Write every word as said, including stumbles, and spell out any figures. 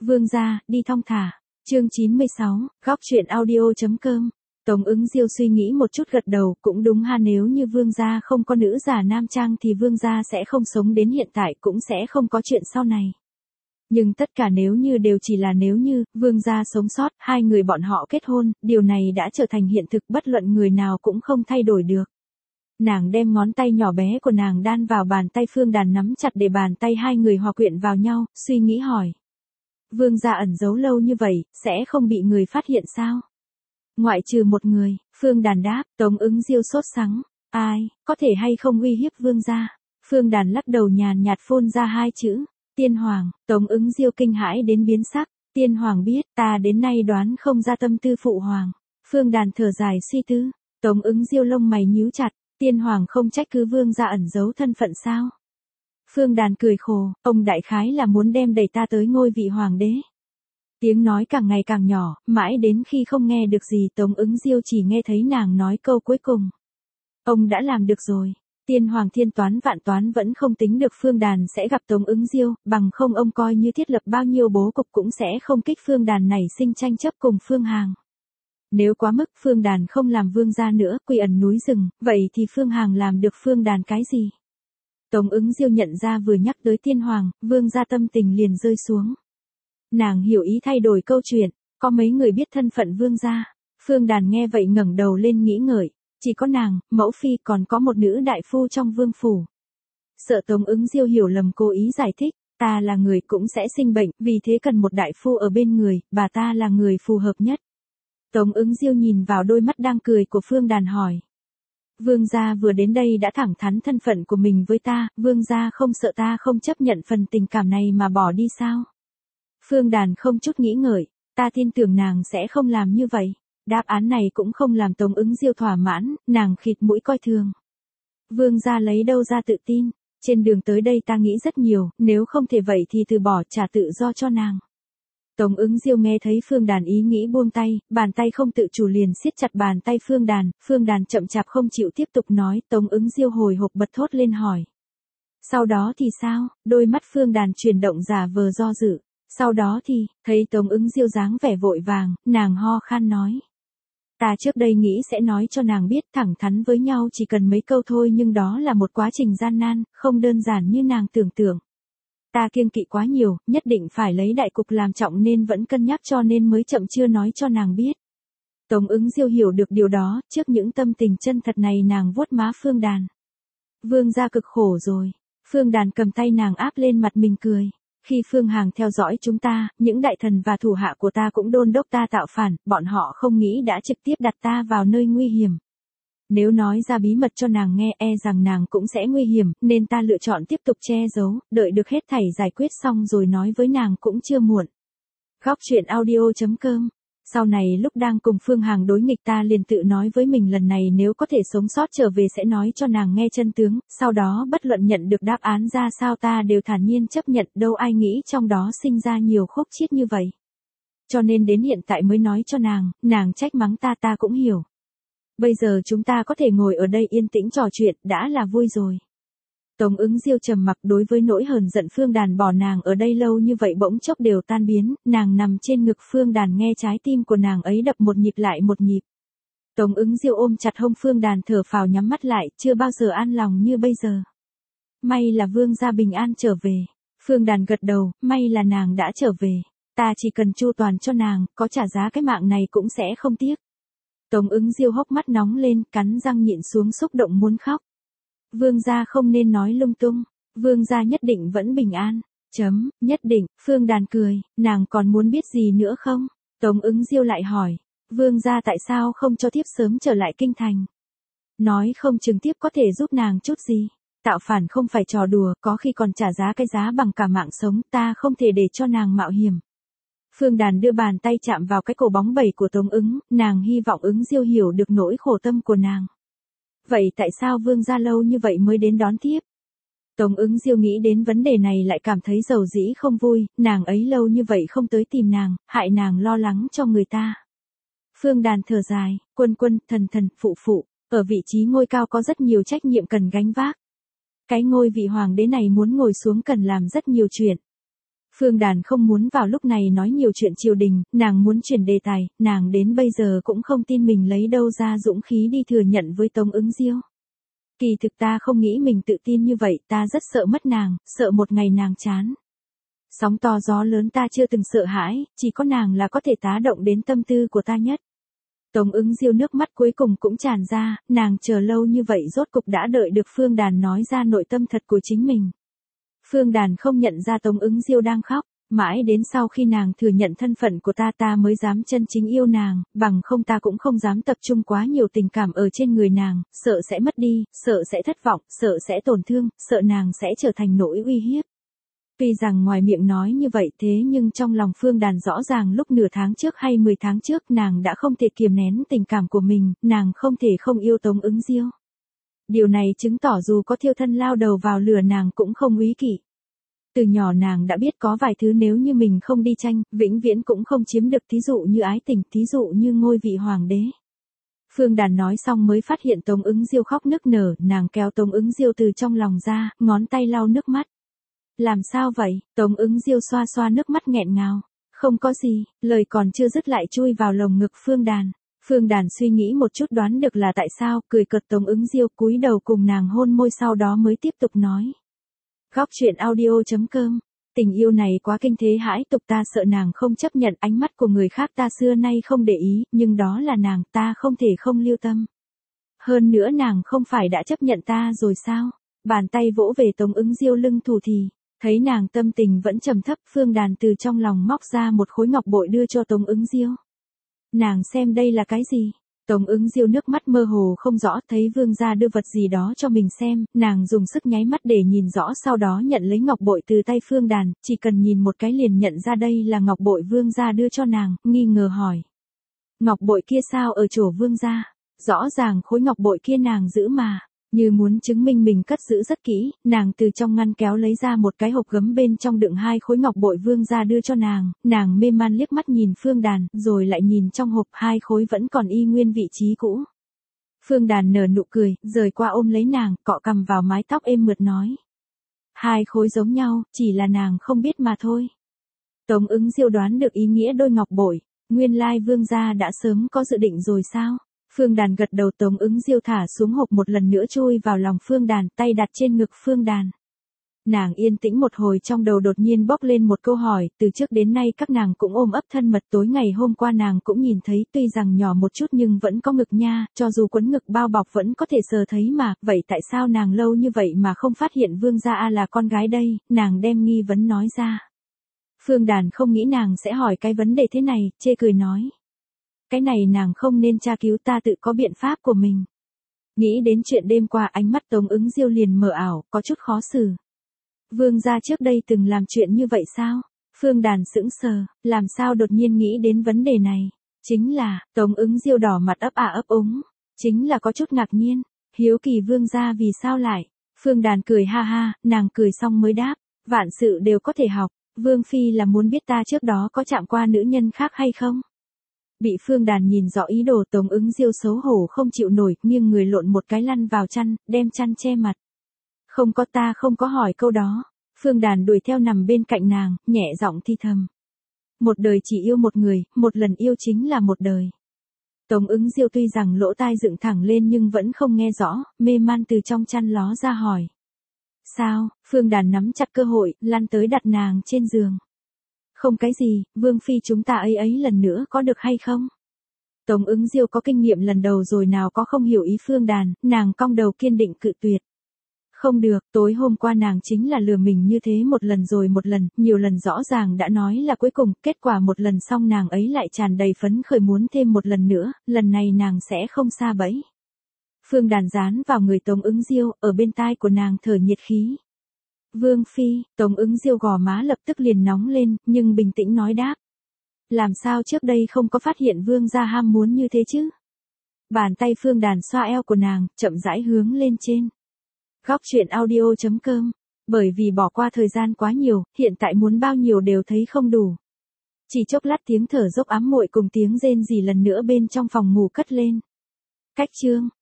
Vương gia, đi thong thả. Chương chín mươi sáu, góc truyện audio.com. Tống Ứng Diêu suy nghĩ một chút gật đầu, cũng đúng ha, nếu như vương gia không có nữ giả nam trang thì vương gia sẽ không sống đến hiện tại, cũng sẽ không có chuyện sau này. Nhưng tất cả nếu như đều chỉ là nếu như, vương gia sống sót, hai người bọn họ kết hôn, điều này đã trở thành hiện thực, bất luận người nào cũng không thay đổi được. Nàng đem ngón tay nhỏ bé của nàng đan vào bàn tay Phương Đàn, nắm chặt để bàn tay hai người hòa quyện vào nhau, suy nghĩ hỏi. Vương gia ẩn giấu lâu như vậy, sẽ không bị người phát hiện sao? Ngoại trừ một người, Phương Đàn đáp. Tống Ứng Diêu sốt sắng. Ai, có thể hay không uy hiếp vương gia? Phương Đàn lắc đầu nhàn nhạt phun ra hai chữ. Tiên Hoàng. Tống Ứng Diêu kinh hãi đến biến sắc. Tiên Hoàng biết, ta đến nay đoán không ra tâm tư phụ hoàng. Phương Đàn thở dài suy tư. Tống Ứng Diêu lông mày nhíu chặt. Tiên Hoàng không trách cứ vương gia ẩn giấu thân phận sao? Phương Đàn cười khổ, ông đại khái là muốn đem đẩy ta tới ngôi vị hoàng đế. Tiếng nói càng ngày càng nhỏ, mãi đến khi không nghe được gì, Tống Ứng Diêu chỉ nghe thấy nàng nói câu cuối cùng. Ông đã làm được rồi. Tiên Hoàng thiên toán vạn toán vẫn không tính được Phương Đàn sẽ gặp Tống Ứng Diêu, bằng không ông coi như thiết lập bao nhiêu bố cục cũng sẽ không kích Phương Đàn nảy sinh tranh chấp cùng Phương Hằng. Nếu quá mức Phương Đàn không làm vương gia nữa, quy ẩn núi rừng, vậy thì Phương Hằng làm được Phương Đàn cái gì? Tống Ứng Diêu nhận ra vừa nhắc tới Tiên Hoàng, vương gia tâm tình liền rơi xuống. Nàng hiểu ý thay đổi câu chuyện, có mấy người biết thân phận vương gia. Phương Đàn nghe vậy ngẩng đầu lên nghĩ ngợi, chỉ có nàng, mẫu phi, còn có một nữ đại phu trong vương phủ. Sợ Tống Ứng Diêu hiểu lầm, cố ý giải thích, ta là người cũng sẽ sinh bệnh, vì thế cần một đại phu ở bên người, bà ta là người phù hợp nhất. Tống Ứng Diêu nhìn vào đôi mắt đang cười của Phương Đàn hỏi. Vương gia vừa đến đây đã thẳng thắn thân phận của mình với ta, vương gia không sợ ta không chấp nhận phần tình cảm này mà bỏ đi sao? Phương Đàn không chút nghĩ ngợi, ta tin tưởng nàng sẽ không làm như vậy. Đáp án này cũng không làm Tống Ứng Diêu thỏa mãn, nàng khịt mũi coi thường. Vương gia lấy đâu ra tự tin? Trên đường tới đây ta nghĩ rất nhiều, nếu không thể vậy thì từ bỏ, trả tự do cho nàng. Tống Ứng Diêu nghe thấy Phương Đàn ý nghĩ buông tay, bàn tay không tự chủ liền siết chặt bàn tay Phương Đàn, Phương Đàn chậm chạp không chịu tiếp tục nói, Tống Ứng Diêu hồi hộp bật thốt lên hỏi. Sau đó thì sao? Đôi mắt Phương Đàn chuyển động giả vờ do dự. Sau đó thì, thấy Tống Ứng Diêu dáng vẻ vội vàng, nàng ho khan nói. Ta trước đây nghĩ sẽ nói cho nàng biết, thẳng thắn với nhau chỉ cần mấy câu thôi, nhưng đó là một quá trình gian nan, không đơn giản như nàng tưởng tượng. Ta kiêng kỵ quá nhiều, nhất định phải lấy đại cục làm trọng nên vẫn cân nhắc, cho nên mới chậm chưa nói cho nàng biết. Tống Ứng Diêu hiểu được điều đó, trước những tâm tình chân thật này nàng vuốt má Phương Đàn. Vương gia cực khổ rồi. Phương Đàn cầm tay nàng áp lên mặt mình cười. Khi Phương Hằng theo dõi chúng ta, những đại thần và thủ hạ của ta cũng đôn đốc ta tạo phản, bọn họ không nghĩ đã trực tiếp đặt ta vào nơi nguy hiểm. Nếu nói ra bí mật cho nàng nghe, e rằng nàng cũng sẽ nguy hiểm, nên ta lựa chọn tiếp tục che giấu, đợi được hết thảy giải quyết xong rồi nói với nàng cũng chưa muộn. Góc truyện audio.com. Sau này lúc đang cùng Phương Hằng đối nghịch, ta liền tự nói với mình lần này nếu có thể sống sót trở về sẽ nói cho nàng nghe chân tướng, sau đó bất luận nhận được đáp án ra sao ta đều thản nhiên chấp nhận, đâu ai nghĩ trong đó sinh ra nhiều khúc chiết như vậy. Cho nên đến hiện tại mới nói cho nàng, nàng trách mắng ta ta cũng hiểu. Bây giờ chúng ta có thể ngồi ở đây yên tĩnh trò chuyện, đã là vui rồi. Tống Ứng Diêu trầm mặc, đối với nỗi hờn giận Phương Đàn bỏ nàng ở đây lâu như vậy bỗng chốc đều tan biến, nàng nằm trên ngực Phương Đàn nghe trái tim của nàng ấy đập một nhịp lại một nhịp. Tống Ứng Diêu ôm chặt hông Phương Đàn thở phào nhắm mắt lại, chưa bao giờ an lòng như bây giờ. May là vương gia bình an trở về. Phương Đàn gật đầu, may là nàng đã trở về. Ta chỉ cần chu toàn cho nàng, có trả giá cái mạng này cũng sẽ không tiếc. Tống Ứng Diêu hốc mắt nóng lên, cắn răng nhịn xuống xúc động muốn khóc. Vương gia không nên nói lung tung, vương gia nhất định vẫn bình an. Chấm, nhất định. Phương Đàn cười, nàng còn muốn biết gì nữa không? Tống Ứng Diêu lại hỏi, vương gia tại sao không cho thiếp sớm trở lại kinh thành? Nói không chừng tiếp có thể giúp nàng chút gì. Tạo phản không phải trò đùa, có khi còn trả giá cái giá bằng cả mạng sống, ta không thể để cho nàng mạo hiểm. Phương Đàn đưa bàn tay chạm vào cái cổ bóng bẩy của Tống Ứng, nàng hy vọng Ứng Diêu hiểu được nỗi khổ tâm của nàng. Vậy tại sao vương gia lâu như vậy mới đến đón tiếp? Tống Ứng Diêu nghĩ đến vấn đề này lại cảm thấy dầu dĩ không vui, nàng ấy lâu như vậy không tới tìm nàng, hại nàng lo lắng cho người ta. Phương Đàn thở dài, quân quân, thần thần, phụ phụ, ở vị trí ngôi cao có rất nhiều trách nhiệm cần gánh vác. Cái ngôi vị hoàng đế này muốn ngồi xuống cần làm rất nhiều chuyện. Phương Đàn không muốn vào lúc này nói nhiều chuyện triều đình, nàng muốn chuyển đề tài, nàng đến bây giờ cũng không tin mình lấy đâu ra dũng khí đi thừa nhận với Tống Ứng Diêu. Kỳ thực ta không nghĩ mình tự tin như vậy, ta rất sợ mất nàng, sợ một ngày nàng chán. Sóng to gió lớn ta chưa từng sợ hãi, chỉ có nàng là có thể tá động đến tâm tư của ta nhất. Tống Ứng Diêu nước mắt cuối cùng cũng tràn ra, nàng chờ lâu như vậy rốt cục đã đợi được Phương Đàn nói ra nội tâm thật của chính mình. Phương Đàn không nhận ra Tống Ứng Diêu đang khóc, mãi đến sau khi nàng thừa nhận thân phận của ta ta mới dám chân chính yêu nàng, bằng không ta cũng không dám tập trung quá nhiều tình cảm ở trên người nàng, sợ sẽ mất đi, sợ sẽ thất vọng, sợ sẽ tổn thương, sợ nàng sẽ trở thành nỗi uy hiếp. Tuy rằng ngoài miệng nói như vậy thế nhưng trong lòng Phương Đàn rõ ràng lúc nửa tháng trước hay mười tháng trước nàng đã không thể kiềm nén tình cảm của mình, nàng không thể không yêu Tống Ứng Diêu. Điều này chứng tỏ dù có thiêu thân lao đầu vào lửa nàng cũng không úy kỵ. Từ nhỏ nàng đã biết có vài thứ nếu như mình không đi tranh, vĩnh viễn cũng không chiếm được, thí dụ như ái tình, thí dụ như ngôi vị hoàng đế. Phương Đàn nói xong mới phát hiện Tống Ứng Diêu khóc nức nở, nàng kéo Tống Ứng Diêu từ trong lòng ra, ngón tay lau nước mắt. Làm sao vậy? Tống Ứng Diêu xoa xoa nước mắt nghẹn ngào. Không có gì, lời còn chưa dứt lại chui vào lồng ngực Phương Đàn. Phương Đàn suy nghĩ một chút đoán được là tại sao, cười cợt Tống Ứng Diêu cúi đầu cùng nàng hôn môi sau đó mới tiếp tục nói. Góc truyện audio chấm com. Tình yêu này quá kinh thế hãi tục, ta sợ nàng không chấp nhận, ánh mắt của người khác ta xưa nay không để ý, nhưng đó là nàng, ta không thể không lưu tâm. Hơn nữa nàng không phải đã chấp nhận ta rồi sao? Bàn tay vỗ về Tống Ứng Diêu lưng thủ thì, thấy nàng tâm tình vẫn trầm thấp, Phương Đàn từ trong lòng móc ra một khối ngọc bội đưa cho Tống Ứng Diêu. Nàng xem đây là cái gì? Tống Ứng Diêu nước mắt mơ hồ không rõ, thấy vương gia đưa vật gì đó cho mình xem, nàng dùng sức nháy mắt để nhìn rõ, sau đó nhận lấy ngọc bội từ tay Phương Đàn, chỉ cần nhìn một cái liền nhận ra đây là ngọc bội vương gia đưa cho nàng, nghi ngờ hỏi. Ngọc bội kia sao ở chỗ vương gia? Rõ ràng khối ngọc bội kia nàng giữ mà. Như muốn chứng minh mình cất giữ rất kỹ, nàng từ trong ngăn kéo lấy ra một cái hộp gấm bên trong đựng hai khối ngọc bội vương gia đưa cho nàng, nàng mê man liếc mắt nhìn Phương Đàn, rồi lại nhìn trong hộp, hai khối vẫn còn y nguyên vị trí cũ. Phương Đàn nở nụ cười, rời qua ôm lấy nàng, cọ cằm vào mái tóc êm mượt nói. Hai khối giống nhau, chỉ là nàng không biết mà thôi. Tống Ứng Diêu đoán được ý nghĩa đôi ngọc bội, nguyên lai vương gia đã sớm có dự định rồi sao? Phương Đàn gật đầu. Tống Ứng Diêu thả xuống hộp một lần nữa chui vào lòng Phương Đàn, tay đặt trên ngực Phương Đàn. Nàng yên tĩnh một hồi, trong đầu đột nhiên bốc lên một câu hỏi, từ trước đến nay các nàng cũng ôm ấp thân mật, tối ngày hôm qua nàng cũng nhìn thấy, tuy rằng nhỏ một chút nhưng vẫn có ngực nha, cho dù quấn ngực bao bọc vẫn có thể sờ thấy mà, vậy tại sao nàng lâu như vậy mà không phát hiện vương gia A là con gái đây, nàng đem nghi vấn nói ra. Phương Đàn không nghĩ nàng sẽ hỏi cái vấn đề thế này, chê cười nói. Cái này nàng không nên tra cứu, ta tự có biện pháp của mình. Nghĩ đến chuyện đêm qua, ánh mắt Tống Ứng Diêu liền mờ ảo, có chút khó xử. Vương gia trước đây từng làm chuyện như vậy sao? Phương Đàn sững sờ, làm sao đột nhiên nghĩ đến vấn đề này? Chính là, Tống Ứng Diêu đỏ mặt ấp à ấp úng. Chính là có chút ngạc nhiên. Hiếu kỳ vương gia vì sao lại? Phương Đàn cười ha ha, nàng cười xong mới đáp. Vạn sự đều có thể học. Vương phi là muốn biết ta trước đó có chạm qua nữ nhân khác hay không? Bị Phương Đàn nhìn rõ ý đồ, Tống Ứng Diêu xấu hổ không chịu nổi, nghiêng người lộn một cái lăn vào chăn, đem chăn che mặt. Không có, ta không có hỏi câu đó. Phương Đàn đuổi theo nằm bên cạnh nàng, nhẹ giọng thi thầm. Một đời chỉ yêu một người, một lần yêu chính là một đời. Tống Ứng Diêu tuy rằng lỗ tai dựng thẳng lên nhưng vẫn không nghe rõ, mê man từ trong chăn ló ra hỏi. Sao? Phương Đàn nắm chặt cơ hội, lăn tới đặt nàng trên giường. Không cái gì, vương phi chúng ta ấy ấy lần nữa có được hay không? Tống Ứng Diêu có kinh nghiệm lần đầu rồi nào có không hiểu ý Phương Đàn, nàng cong đầu kiên định cự tuyệt. Không được, tối hôm qua nàng chính là lừa mình như thế một lần rồi một lần, nhiều lần rõ ràng đã nói là cuối cùng, kết quả một lần xong nàng ấy lại tràn đầy phấn khởi muốn thêm một lần nữa, lần này nàng sẽ không sa bẫy. Phương Đàn dán vào người Tống Ứng Diêu, ở bên tai của nàng thở nhiệt khí. Vương phi, Tống Ứng Diêu gò má lập tức liền nóng lên, nhưng bình tĩnh nói đáp. Làm sao trước đây không có phát hiện vương gia ham muốn như thế chứ? Bàn tay Phương Đàn xoa eo của nàng, chậm rãi hướng lên trên. Góc truyện audio chấm com. Bởi vì bỏ qua thời gian quá nhiều, hiện tại muốn bao nhiêu đều thấy không đủ. Chỉ chốc lát tiếng thở dốc ám muội cùng tiếng rên rỉ lần nữa bên trong phòng ngủ cất lên. Cách chương